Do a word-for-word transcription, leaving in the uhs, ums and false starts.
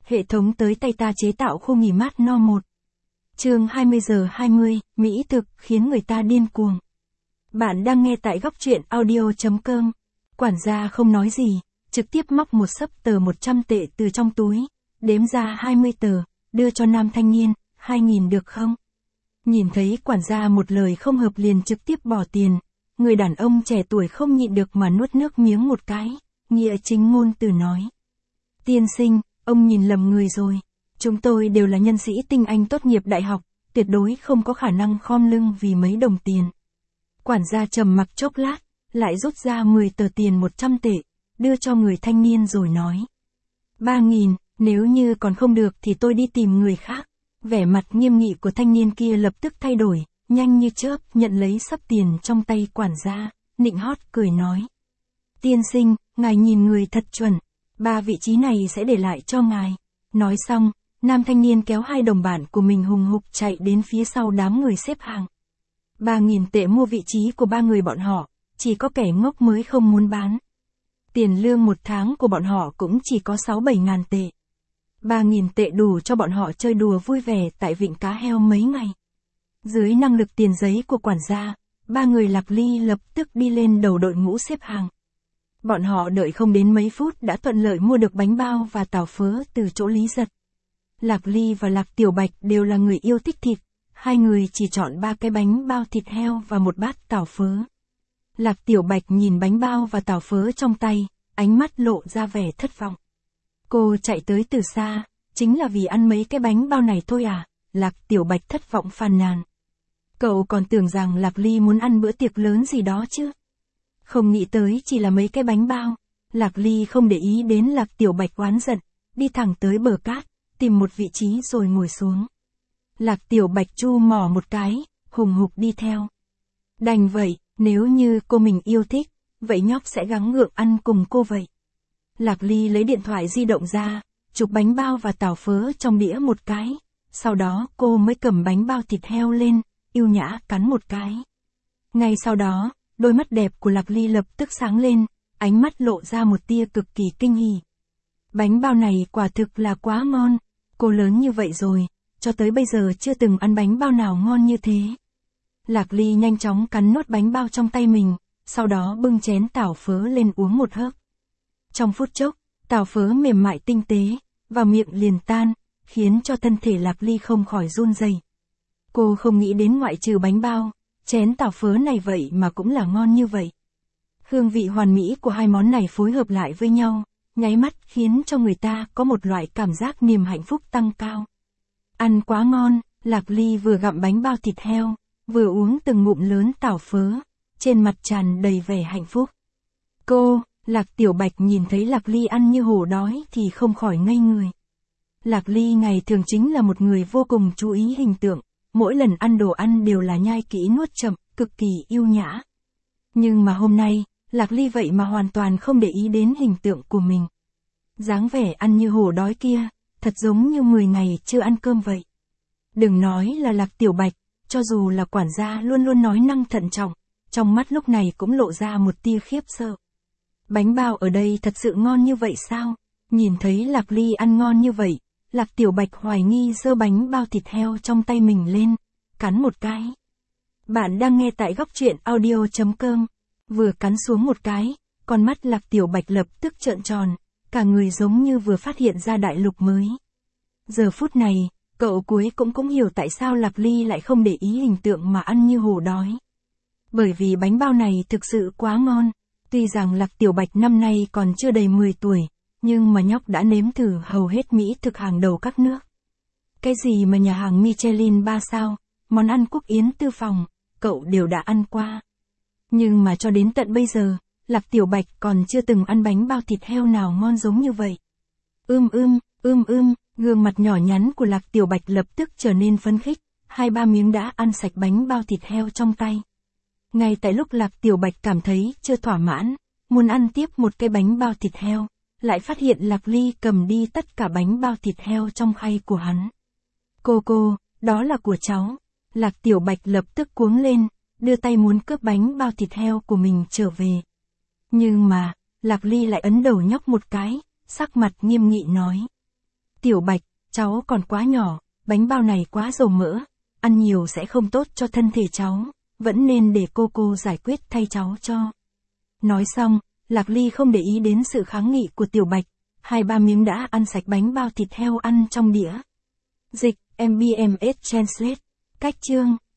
Hệ thống tới tay ta chế tạo khu nghỉ mát no một. Chương hai mươi giờ hai mươi, Mỹ thực khiến người ta điên cuồng. Bạn đang nghe tại góc truyện audio chấm com. Quản gia không nói gì, trực tiếp móc một xấp tờ một trăm tệ từ trong túi, đếm ra hai mươi tờ, đưa cho nam thanh niên, hai nghìn được không? Nhìn thấy quản gia một lời không hợp liền trực tiếp bỏ tiền, người đàn ông trẻ tuổi không nhịn được mà nuốt nước miếng một cái, nghĩa chính ngôn từ nói. Tiên sinh, ông nhìn lầm người rồi. Chúng tôi đều là nhân sĩ tinh anh tốt nghiệp đại học, tuyệt đối không có khả năng khom lưng vì mấy đồng tiền. Quản gia trầm mặc chốc lát, lại rút ra mười tờ tiền một trăm tệ, đưa cho người thanh niên rồi nói. Ba nghìn, nếu như còn không được thì tôi đi tìm người khác. Vẻ mặt nghiêm nghị của thanh niên kia lập tức thay đổi, nhanh như chớp nhận lấy xấp tiền trong tay quản gia, nịnh hót cười nói. Tiên sinh, ngài nhìn người thật chuẩn, ba vị trí này sẽ để lại cho ngài. Nói xong, nam thanh niên kéo hai đồng bạn của mình hùng hục chạy đến phía sau đám người xếp hàng. Ba nghìn tệ mua vị trí của ba người bọn họ, chỉ có kẻ ngốc mới không muốn bán. Tiền lương một tháng của bọn họ cũng chỉ có sáu bảy ngàn tệ. Ba nghìn tệ đủ cho bọn họ chơi đùa vui vẻ tại vịnh cá heo mấy ngày. Dưới năng lực tiền giấy của quản gia, ba người Lạc Ly lập tức đi lên đầu đội ngũ xếp hàng. Bọn họ đợi không đến mấy phút đã thuận lợi mua được bánh bao và tàu phớ từ chỗ Lý Giật. Lạc Ly và Lạc Tiểu Bạch đều là người yêu thích thịt, hai người chỉ chọn ba cái bánh bao thịt heo và một bát tàu phớ. Lạc Tiểu Bạch nhìn bánh bao và tàu phớ trong tay, ánh mắt lộ ra vẻ thất vọng. Cô chạy tới từ xa, chính là vì ăn mấy cái bánh bao này thôi à? Lạc Tiểu Bạch thất vọng phàn nàn. Cậu còn tưởng rằng Lạc Ly muốn ăn bữa tiệc lớn gì đó chứ? Không nghĩ tới chỉ là mấy cái bánh bao. Lạc Ly không để ý đến Lạc Tiểu Bạch oán giận, đi thẳng tới bờ cát, tìm một vị trí rồi ngồi xuống. Lạc Tiểu Bạch chu mỏ một cái, hùng hục đi theo. Đành vậy, nếu như cô mình yêu thích, vậy nhóc sẽ gắng gượng ăn cùng cô vậy. Lạc Ly lấy điện thoại di động ra, chụp bánh bao và tàu phớ trong đĩa một cái, sau đó cô mới cầm bánh bao thịt heo lên, yêu nhã cắn một cái. Ngay sau đó, đôi mắt đẹp của Lạc Ly lập tức sáng lên, ánh mắt lộ ra một tia cực kỳ kinh hỉ. Bánh bao này quả thực là quá ngon, cô lớn như vậy rồi, cho tới bây giờ chưa từng ăn bánh bao nào ngon như thế. Lạc Ly nhanh chóng cắn nốt bánh bao trong tay mình, sau đó bưng chén tàu phớ lên uống một hớp. Trong phút chốc, tàu phớ mềm mại tinh tế, vào miệng liền tan, khiến cho thân thể Lạc Ly không khỏi run rẩy. Cô không nghĩ đến ngoại trừ bánh bao, chén tàu phớ này vậy mà cũng là ngon như vậy. Hương vị hoàn mỹ của hai món này phối hợp lại với nhau, nháy mắt khiến cho người ta có một loại cảm giác niềm hạnh phúc tăng cao. Ăn quá ngon, Lạc Ly vừa gặm bánh bao thịt heo, vừa uống từng ngụm lớn tàu phớ, trên mặt tràn đầy vẻ hạnh phúc. Cô, Lạc Tiểu Bạch nhìn thấy Lạc Ly ăn như hổ đói thì không khỏi ngây người. Lạc Ly ngày thường chính là một người vô cùng chú ý hình tượng, mỗi lần ăn đồ ăn đều là nhai kỹ nuốt chậm, cực kỳ yêu nhã. Nhưng mà hôm nay, Lạc Ly vậy mà hoàn toàn không để ý đến hình tượng của mình. Dáng vẻ ăn như hổ đói kia, thật giống như mười ngày chưa ăn cơm vậy. Đừng nói là Lạc Tiểu Bạch, cho dù là quản gia luôn luôn nói năng thận trọng, trong mắt lúc này cũng lộ ra một tia khiếp sợ. Bánh bao ở đây thật sự ngon như vậy sao? Nhìn thấy Lạc Ly ăn ngon như vậy, Lạc Tiểu Bạch hoài nghi giơ bánh bao thịt heo trong tay mình lên, cắn một cái. Bạn đang nghe tại góc truyện audio chấm com. Vừa cắn xuống một cái, con mắt Lạc Tiểu Bạch lập tức trợn tròn, cả người giống như vừa phát hiện ra đại lục mới. Giờ phút này, cậu cuối cũng cũng hiểu tại sao Lạc Ly lại không để ý hình tượng mà ăn như hổ đói. Bởi vì bánh bao này thực sự quá ngon. Tuy rằng Lạc Tiểu Bạch năm nay còn chưa đầy mười tuổi, nhưng mà nhóc đã nếm thử hầu hết mỹ thực hàng đầu các nước. Cái gì mà nhà hàng Michelin ba sao, món ăn quốc yến tư phòng, cậu đều đã ăn qua. Nhưng mà cho đến tận bây giờ, Lạc Tiểu Bạch còn chưa từng ăn bánh bao thịt heo nào ngon giống như vậy. Ưm ưm, ưm ưm, gương mặt nhỏ nhắn của Lạc Tiểu Bạch lập tức trở nên phấn khích, hai ba miếng đã ăn sạch bánh bao thịt heo trong tay. Ngay tại lúc Lạc Tiểu Bạch cảm thấy chưa thỏa mãn, muốn ăn tiếp một cái bánh bao thịt heo, lại phát hiện Lạc Ly cầm đi tất cả bánh bao thịt heo trong khay của hắn. Cô cô, đó là của cháu. Lạc Tiểu Bạch lập tức cuống lên, đưa tay muốn cướp bánh bao thịt heo của mình trở về. Nhưng mà, Lạc Ly lại ấn đầu nhóc một cái, sắc mặt nghiêm nghị nói. Tiểu Bạch, cháu còn quá nhỏ, bánh bao này quá dầu mỡ, ăn nhiều sẽ không tốt cho thân thể cháu, vẫn nên để cô cô giải quyết thay cháu cho. Nói xong, Lạc Ly không để ý đến sự kháng nghị của Tiểu Bạch, hai ba miếng đã ăn sạch bánh bao thịt heo ăn trong đĩa. Dịch, em bê em ét Translate, cách chương.